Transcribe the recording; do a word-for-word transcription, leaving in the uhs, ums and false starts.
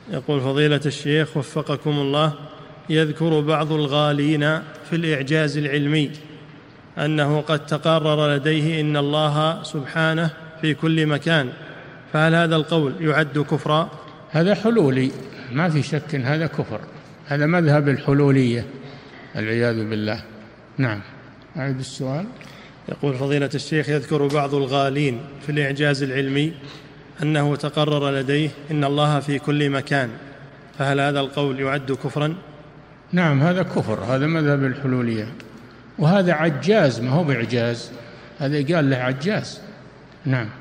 يقول فضيلة الشيخ وفقكم الله، يذكر بعض الغالين في الإعجاز العلمي أنه قد تقرر لديه إن الله سبحانه في كل مكان، فهل هذا القول يعد كفرا؟ هذا حلولي، ما في شك إن هذا كفر، هذا مذهب الحلولية والعياذ بالله. نعم. أعيد السؤال. يقول فضيلة الشيخ يذكر بعض الغالين في الإعجاز العلمي أنه تقرر لديه إن الله في كل مكان، فهل هذا القول يعد كفرا؟ نعم هذا كفر، هذا مذهب الحلولية، وهذا عجاز ما هو بإعجاز، هذا قال له عجاز. نعم.